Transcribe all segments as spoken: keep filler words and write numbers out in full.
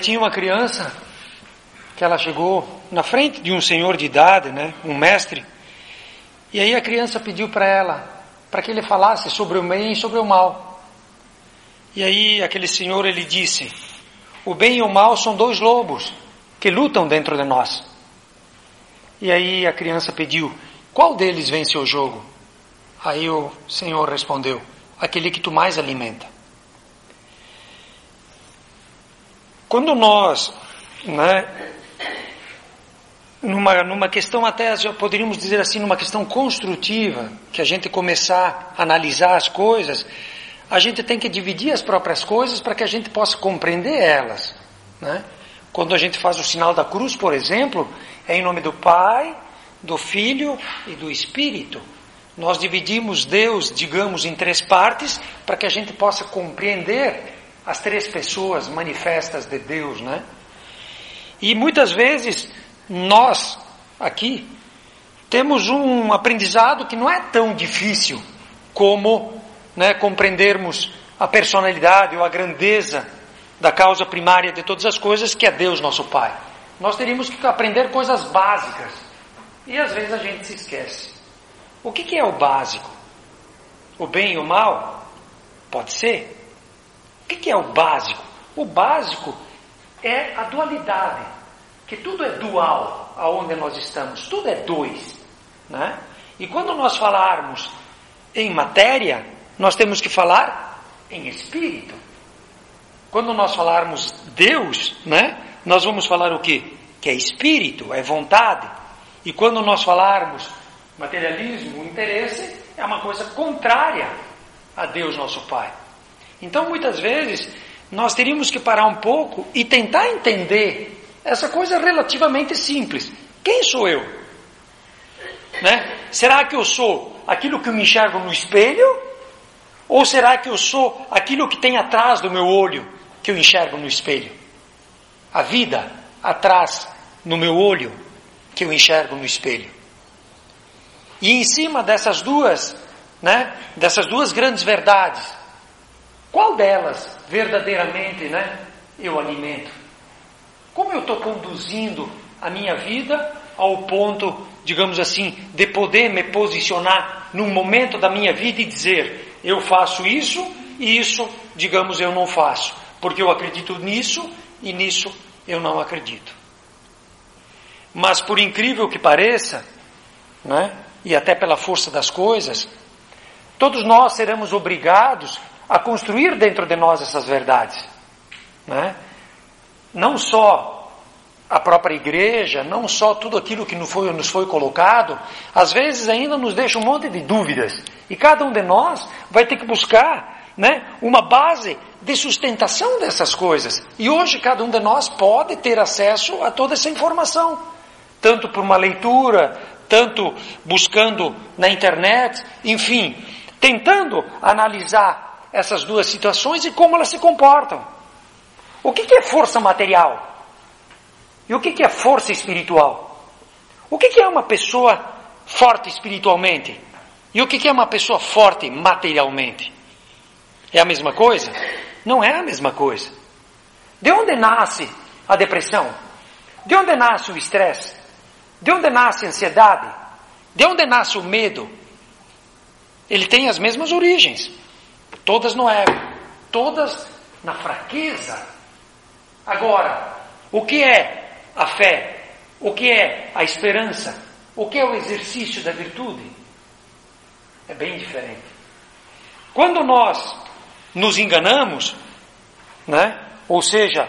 Tinha uma criança que ela chegou na frente de um senhor de idade, né, um mestre, e aí a criança pediu para ela, para que ele falasse sobre o bem e sobre o mal. E aí aquele senhor, ele disse: o bem e o mal são dois lobos que lutam dentro de nós. E aí a criança pediu: qual deles vence o jogo? Aí o senhor respondeu: aquele que tu mais alimenta. Quando nós, né, numa, numa questão até, já poderíamos dizer assim, numa questão construtiva, que a gente começar a analisar as coisas, a gente tem que dividir as próprias coisas para que a gente possa compreender elas, né? Quando a gente faz o sinal da cruz, por exemplo, é em nome do Pai, do Filho e do Espírito. Nós dividimos Deus, digamos, em três partes, para que a gente possa compreender as três pessoas manifestas de Deus, né? E muitas vezes nós aqui temos um aprendizado que não é tão difícil como, né, compreendermos a personalidade ou a grandeza da causa primária de todas as coisas, que é Deus nosso Pai. Nós teríamos que aprender coisas básicas e às vezes a gente se esquece. O que que é o básico? O bem e o mal? Pode ser. O que é o básico? O básico é a dualidade, que tudo é dual aonde nós estamos, tudo é dois, né? E quando nós falarmos em matéria, nós temos que falar em espírito. Quando nós falarmos Deus, né, nós vamos falar o quê? Que é espírito, é vontade. E quando nós falarmos materialismo, interesse, é uma coisa contrária a Deus nosso Pai. Então, muitas vezes, nós teríamos que parar um pouco e tentar entender essa coisa relativamente simples. Quem sou eu? Né? Será que eu sou aquilo que eu me enxergo no espelho? Ou será que eu sou aquilo que tem atrás do meu olho, que eu enxergo no espelho? A vida atrás no meu olho, que eu enxergo no espelho. E em cima dessas duas, né, dessas duas grandes verdades, qual delas verdadeiramente, né, eu alimento? Como eu estou conduzindo a minha vida ao ponto, digamos assim, de poder me posicionar num momento da minha vida e dizer: eu faço isso e isso, digamos, eu não faço, porque eu acredito nisso e nisso eu não acredito. Mas por incrível que pareça, né, e até pela força das coisas, todos nós seremos obrigados a construir dentro de nós essas verdades, né? Não só a própria igreja, não só tudo aquilo que nos foi, nos foi colocado, às vezes ainda nos deixa um monte de dúvidas, e cada um de nós vai ter que buscar, né, uma base de sustentação dessas coisas, e hoje cada um de nós pode ter acesso a toda essa informação, tanto por uma leitura, tanto buscando na internet, enfim, tentando analisar essas duas situações e como elas se comportam. O que é força material? E o que é força espiritual? O que é uma pessoa forte espiritualmente? E o que é uma pessoa forte materialmente? É a mesma coisa? Não é a mesma coisa. De onde nasce a depressão? De onde nasce o estresse? De onde nasce a ansiedade? De onde nasce o medo? Ele tem as mesmas origens. Todas no ego, todas na fraqueza. Agora, o que é a fé? O que é a esperança? O que é o exercício da virtude? É bem diferente. Quando nós nos enganamos, né? Ou seja,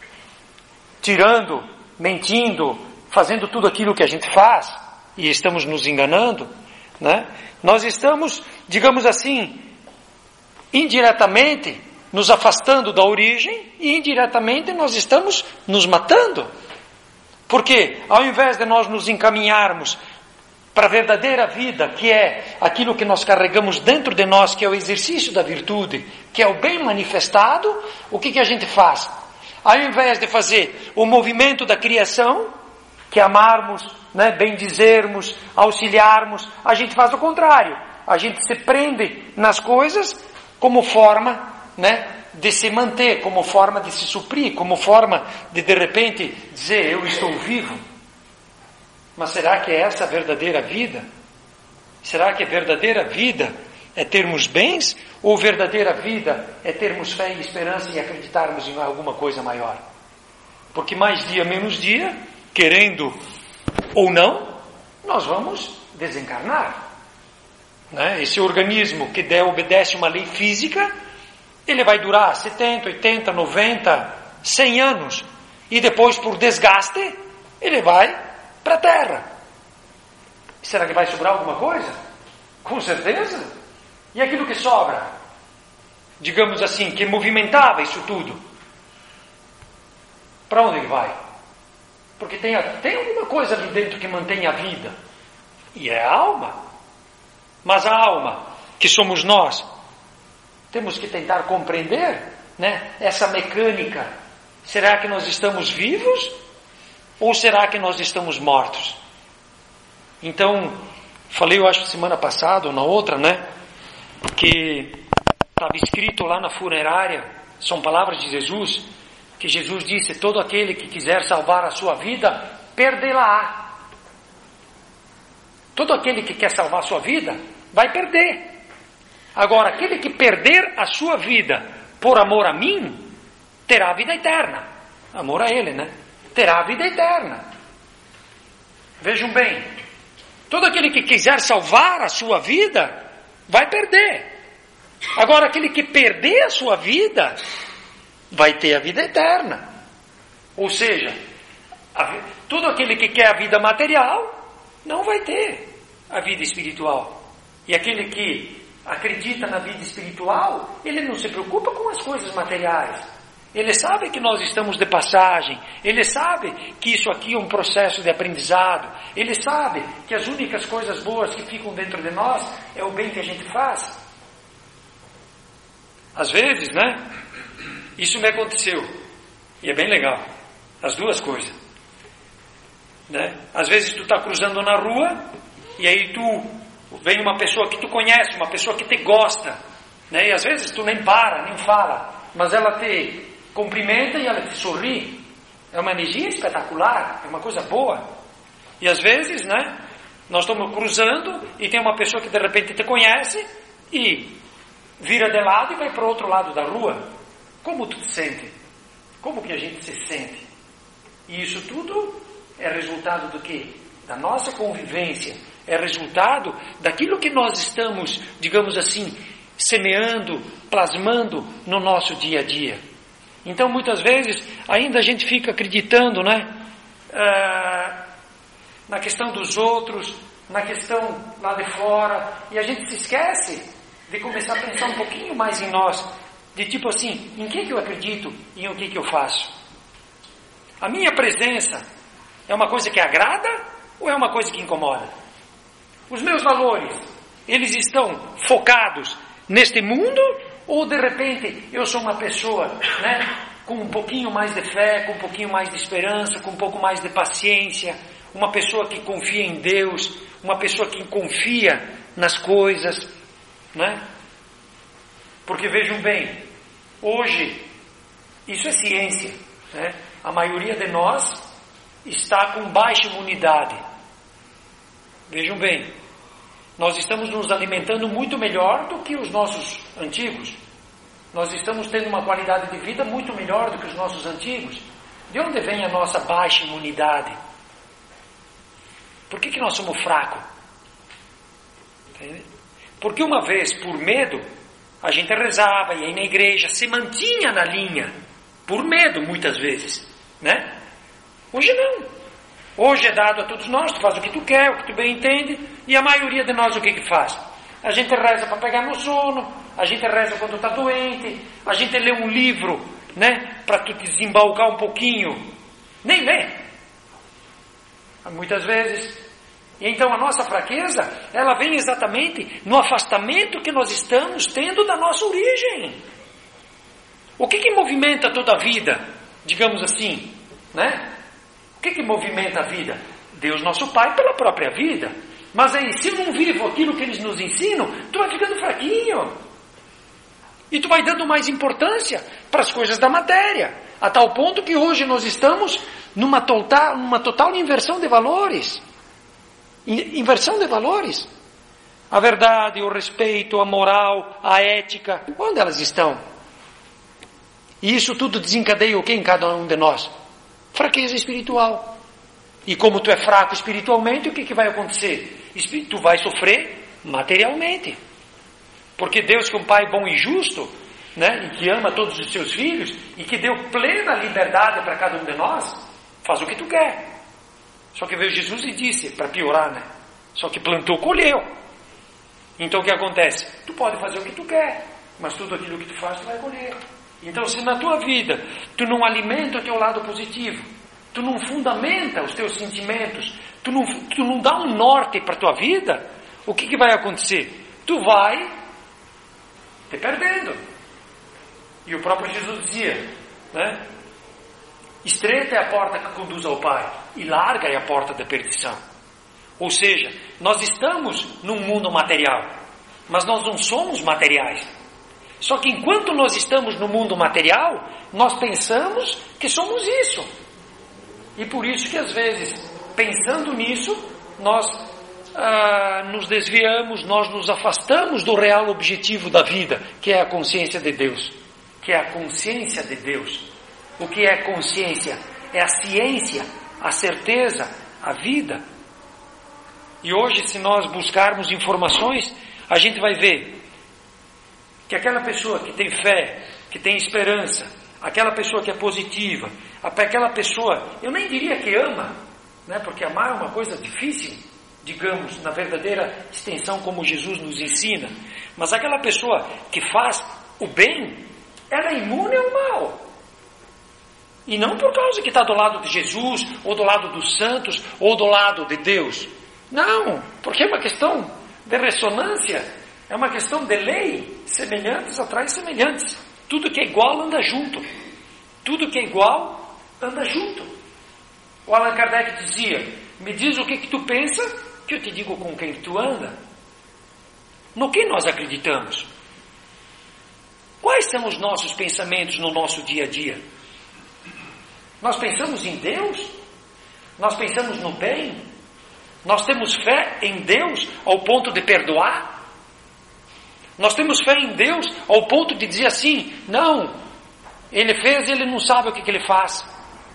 tirando, mentindo, fazendo tudo aquilo que a gente faz, e estamos nos enganando, né? Nós estamos, digamos assim, indiretamente nos afastando da origem e indiretamente nós estamos nos matando. Porque ao invés de nós nos encaminharmos para a verdadeira vida, que é aquilo que nós carregamos dentro de nós, que é o exercício da virtude, que é o bem manifestado, o que que a gente faz? Ao invés de fazer o movimento da criação, que é amarmos, né, bendizermos, auxiliarmos, a gente faz o contrário. A gente se prende nas coisas como forma, né, de se manter, como forma de se suprir, como forma de de repente dizer eu estou vivo. Mas será que é essa a verdadeira vida? Será que a verdadeira vida é termos bens? Ou verdadeira vida é termos fé e esperança e acreditarmos em alguma coisa maior? Porque mais dia menos dia, querendo ou não, nós vamos desencarnar. Né? Esse organismo que der, obedece uma lei física, ele vai durar setenta, oitenta, noventa, cem anos. E depois, por desgaste, ele vai para a Terra. Será que vai sobrar alguma coisa? Com certeza. E aquilo que sobra, digamos assim, que movimentava isso tudo, para onde ele vai? Porque tem, tem alguma coisa ali dentro que mantém a vida. E é a alma. Mas a alma, que somos nós, temos que tentar compreender, né, essa mecânica. Será que nós estamos vivos? Ou será que nós estamos mortos? Então, falei, eu acho, semana passada ou na outra, né, que estava escrito lá na funerária, são palavras de Jesus, que Jesus disse, todo aquele que quiser salvar a sua vida, perdê-la-á. Todo aquele que quer salvar a sua vida, vai perder. Agora, aquele que perder a sua vida por amor a mim, terá a vida eterna. Amor a ele, né? Terá a vida eterna. Vejam bem, todo aquele que quiser salvar a sua vida, vai perder. Agora, aquele que perder a sua vida, vai ter a vida eterna. Ou seja, a, todo aquele que quer a vida material, não vai ter a vida espiritual. E aquele que acredita na vida espiritual, ele não se preocupa com as coisas materiais. Ele sabe que nós estamos de passagem. Ele sabe que isso aqui é um processo de aprendizado. Ele sabe que as únicas coisas boas que ficam dentro de nós é o bem que a gente faz. Às vezes, né? Isso me aconteceu. E é bem legal. As duas coisas. Né? Às vezes tu está cruzando na rua e aí tu vem uma pessoa que tu conhece, uma pessoa que te gosta, né? E às vezes tu nem para, nem fala, mas ela te cumprimenta e ela te sorri. É uma energia espetacular, é uma coisa boa. E às vezes, né, nós estamos cruzando e tem uma pessoa que de repente te conhece e vira de lado e vai para o outro lado da rua. Como tu te sente? Como que a gente se sente? E isso tudo é resultado do quê? Da nossa convivência. É resultado daquilo que nós estamos, digamos assim, semeando, plasmando no nosso dia a dia. Então, muitas vezes, ainda a gente fica acreditando, né, ah, na questão dos outros, na questão lá de fora, e a gente se esquece de começar a pensar um pouquinho mais em nós, de tipo assim, em que, que eu acredito e em o que, que eu faço? A minha presença é uma coisa que agrada ou é uma coisa que incomoda? Os meus valores, eles estão focados neste mundo ou de repente eu sou uma pessoa, né, com um pouquinho mais de fé, com um pouquinho mais de esperança, com um pouco mais de paciência, uma pessoa que confia em Deus, uma pessoa que confia nas coisas, né? Porque vejam bem, hoje, isso é ciência, né? A maioria de nós está com baixa imunidade. Vejam bem, nós estamos nos alimentando muito melhor do que os nossos antigos. Nós estamos tendo uma qualidade de vida muito melhor do que os nossos antigos. De onde vem a nossa baixa imunidade? Por que que nós somos fracos? Entende? Porque uma vez, por medo, a gente rezava, ia na igreja, se mantinha na linha. Por medo, muitas vezes, né? Hoje não. Hoje é dado a todos nós, tu faz o que tu quer, o que tu bem entende, e a maioria de nós o que que faz? A gente reza para pegar no sono, a gente reza quando está doente, a gente lê um livro, né, para tu desembalcar um pouquinho, nem lê. Muitas vezes. E então a nossa fraqueza, ela vem exatamente no afastamento que nós estamos tendo da nossa origem. O que que movimenta toda a vida, digamos assim, né? O que que movimenta a vida? Deus nosso Pai pela própria vida. Mas aí, se eu não vivo aquilo que eles nos ensinam, tu vai ficando fraquinho. E tu vai dando mais importância para as coisas da matéria, a tal ponto que hoje nós estamos numa total, numa total inversão de valores. Inversão de valores. A verdade, o respeito, a moral, a ética, onde elas estão? E isso tudo desencadeia o que em cada um de nós? Fraqueza espiritual. E como tu é fraco espiritualmente, o que, que vai acontecer? Tu vai sofrer materialmente. Porque Deus, que é um Pai bom e justo, né, e que ama todos os seus filhos, e que deu plena liberdade para cada um de nós, faz o que tu quer. Só que veio Jesus e disse, para piorar, né? Só que plantou, colheu. Então o que acontece? Tu pode fazer o que tu quer, mas tudo aquilo que tu faz, tu vai colher. Então se na tua vida tu não alimenta o teu lado positivo, tu não fundamenta os teus sentimentos, tu não, tu não dá um norte para a tua vida, o que, que vai acontecer? Tu vai te perdendo. E o próprio Jesus dizia, né? Estreita é a porta que conduz ao Pai, e larga é a porta da perdição. Ou seja, nós estamos num mundo material, mas nós não somos materiais. Só que enquanto nós estamos no mundo material, nós pensamos que somos isso. E por isso que às vezes, pensando nisso, nós ah, nos desviamos, nós nos afastamos do real objetivo da vida, que é a consciência de Deus. Que é a consciência de Deus. O que é consciência? É a ciência, a certeza, a vida. E hoje, se nós buscarmos informações, a gente vai ver que aquela pessoa que tem fé, que tem esperança, aquela pessoa que é positiva, aquela pessoa, eu nem diria que ama, né? Porque amar é uma coisa difícil, digamos, na verdadeira extensão como Jesus nos ensina, mas aquela pessoa que faz o bem, ela é imune ao mal. E não por causa que está do lado de Jesus, ou do lado dos santos, ou do lado de Deus. Não, porque é uma questão de ressonância, é uma questão de lei, semelhantes atrai semelhantes. Tudo que é igual anda junto. Tudo que é igual anda junto. O Allan Kardec dizia, me diz o que, que tu pensa, que eu te digo com quem tu anda. No que nós acreditamos? Quais são os nossos pensamentos no nosso dia a dia? Nós pensamos em Deus? Nós pensamos no bem? Nós temos fé em Deus ao ponto de perdoar? Nós temos fé em Deus ao ponto de dizer assim, não, Ele fez e Ele não sabe o que, que Ele faz.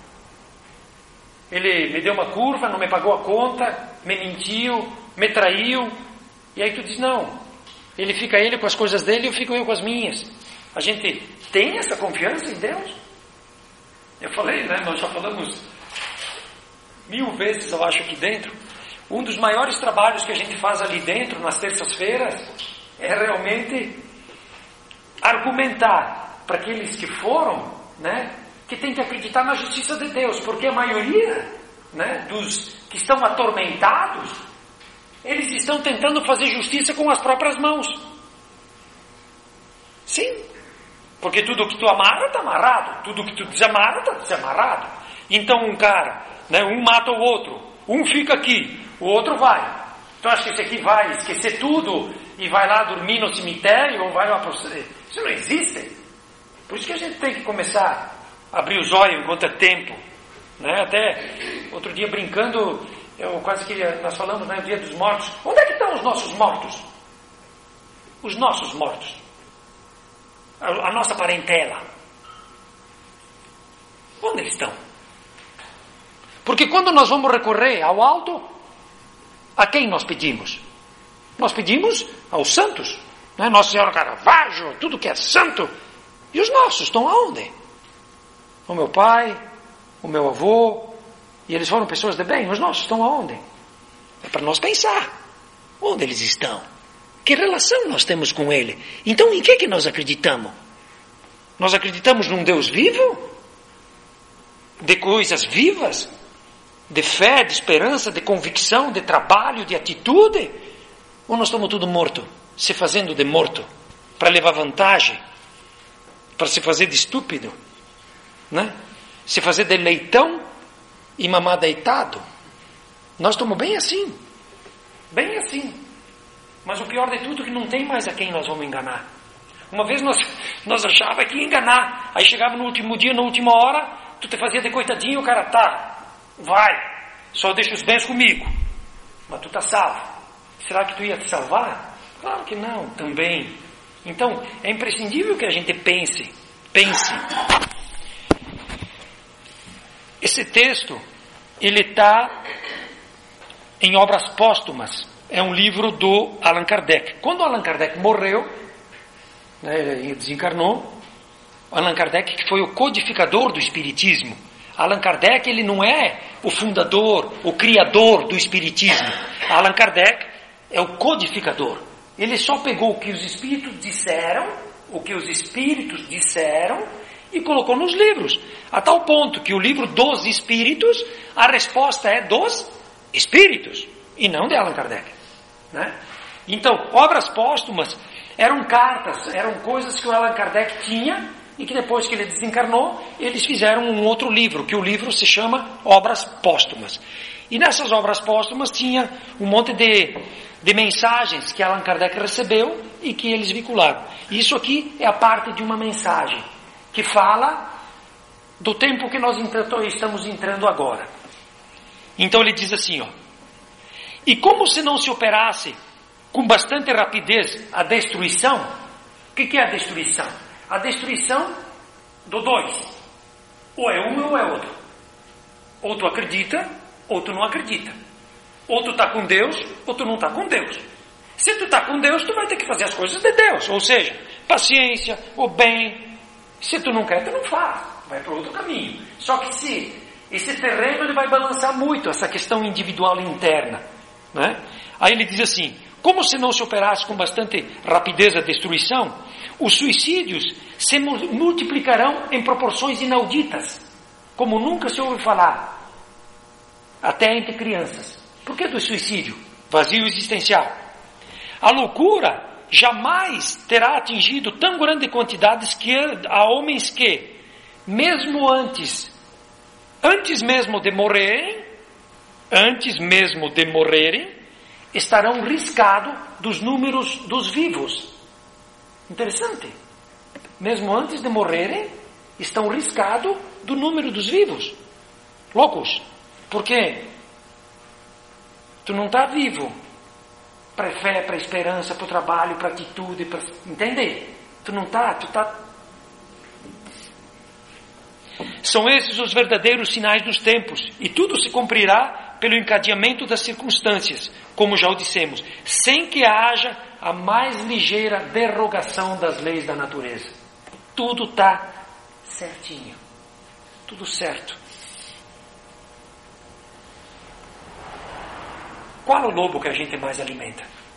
Ele me deu uma curva, não me pagou a conta, me mentiu, me traiu, e aí tu diz, não, Ele fica Ele com as coisas dele e eu fico eu com as minhas. A gente tem essa confiança em Deus? Eu falei, né, nós já falamos mil vezes, eu acho, aqui dentro. Um dos maiores trabalhos que a gente faz ali dentro, nas terças-feiras, é realmente argumentar para aqueles que foram, né, que tem que acreditar na justiça de Deus, porque a maioria, né, dos que estão atormentados, eles estão tentando fazer justiça com as próprias mãos. Sim, porque tudo que tu amarra está amarrado, tudo que tu desamarra está desamarrado. Então um cara, né, um mata o outro, um fica aqui, o outro vai. Tu acha que esse aqui vai esquecer tudo e vai lá dormir no cemitério ou vai lá para... Isso não existe. Por isso que a gente tem que começar a abrir os olhos enquanto é tempo, né? Até outro dia brincando, eu quase que nós falamos, né, no Dia dos Mortos. Onde é que estão os nossos mortos? Os nossos mortos, a, a nossa parentela, onde eles estão? Porque quando nós vamos recorrer ao alto, a quem nós pedimos? Nós pedimos aos santos, né? Nossa Senhora Caravaggio, tudo que é santo. E os nossos estão aonde? O meu pai, o meu avô, e eles foram pessoas de bem. Os nossos estão aonde? É para nós pensar. Onde eles estão? Que relação nós temos com ele? Então em que que nós acreditamos? Nós acreditamos num Deus vivo? De coisas vivas? De fé, de esperança, de convicção, de trabalho, de atitude? Ou nós estamos tudo morto, se fazendo de morto, para levar vantagem, para se fazer de estúpido, né? Se fazer de leitão e mamar deitado? Nós estamos bem assim, bem assim. Mas o pior de tudo é que não tem mais a quem nós vamos enganar. Uma vez nós, nós achava que ia enganar. Aí chegava no último dia, na última hora, tu te fazia de coitadinho, o cara, tá, vai, só deixa os bens comigo. Mas tu tá salvo. Será que tu ia te salvar? Claro que não, também. Então, é imprescindível que a gente pense, pense. Esse texto, ele está em Obras Póstumas. É um livro do Allan Kardec. Quando Allan Kardec morreu, né, ele desencarnou, Allan Kardec, que foi o codificador do Espiritismo. Allan Kardec, ele não é o fundador, o criador do Espiritismo. Allan Kardec é o codificador. Ele só pegou o que os Espíritos disseram, o que os Espíritos disseram, e colocou nos livros. A tal ponto que o livro dos Espíritos, a resposta é dos Espíritos, e não de Allan Kardec. Né? Então, Obras Póstumas eram cartas, eram coisas que o Allan Kardec tinha, e que depois que ele desencarnou, eles fizeram um outro livro, que o livro se chama Obras Póstumas. E nessas Obras Póstumas tinha um monte de, de mensagens que Allan Kardec recebeu e que eles vincularam. Isso aqui é a parte de uma mensagem que fala do tempo que nós estamos entrando agora. Então ele diz assim, ó: e como se não se operasse com bastante rapidez a destruição. O que, que é a destruição? A destruição do dois. Ou é um ou é outro. Ou tu acredita, ou tu não acredita. Ou tu está com Deus, ou tu não está com Deus. Se tu está com Deus, tu vai ter que fazer as coisas de Deus. Ou seja, paciência, o bem. Se tu não quer, tu não faz. Vai para outro caminho. Só que se esse terreno ele vai balançar muito, essa questão individual e interna. Né? Aí ele diz assim: como se não se operasse com bastante rapidez a destruição, os suicídios se multiplicarão em proporções inauditas, como nunca se ouve falar, até entre crianças. Por que do suicídio? Vazio existencial. A loucura jamais terá atingido tão grande quantidades que há homens que, mesmo antes, antes mesmo de morrerem, antes mesmo de morrerem, estarão riscados dos números dos vivos. Interessante. Mesmo antes de morrerem, estão riscados do número dos vivos. Loucos. Por quê? Tu não está vivo para fé, para esperança, para o trabalho, para atitude, para... entender? Tu não está, tu está... São esses os verdadeiros sinais dos tempos, e tudo se cumprirá pelo encadeamento das circunstâncias, como já o dissemos, sem que haja a mais ligeira derrogação das leis da natureza. Tudo está certinho, tudo certo. Qual o lobo que a gente mais alimenta?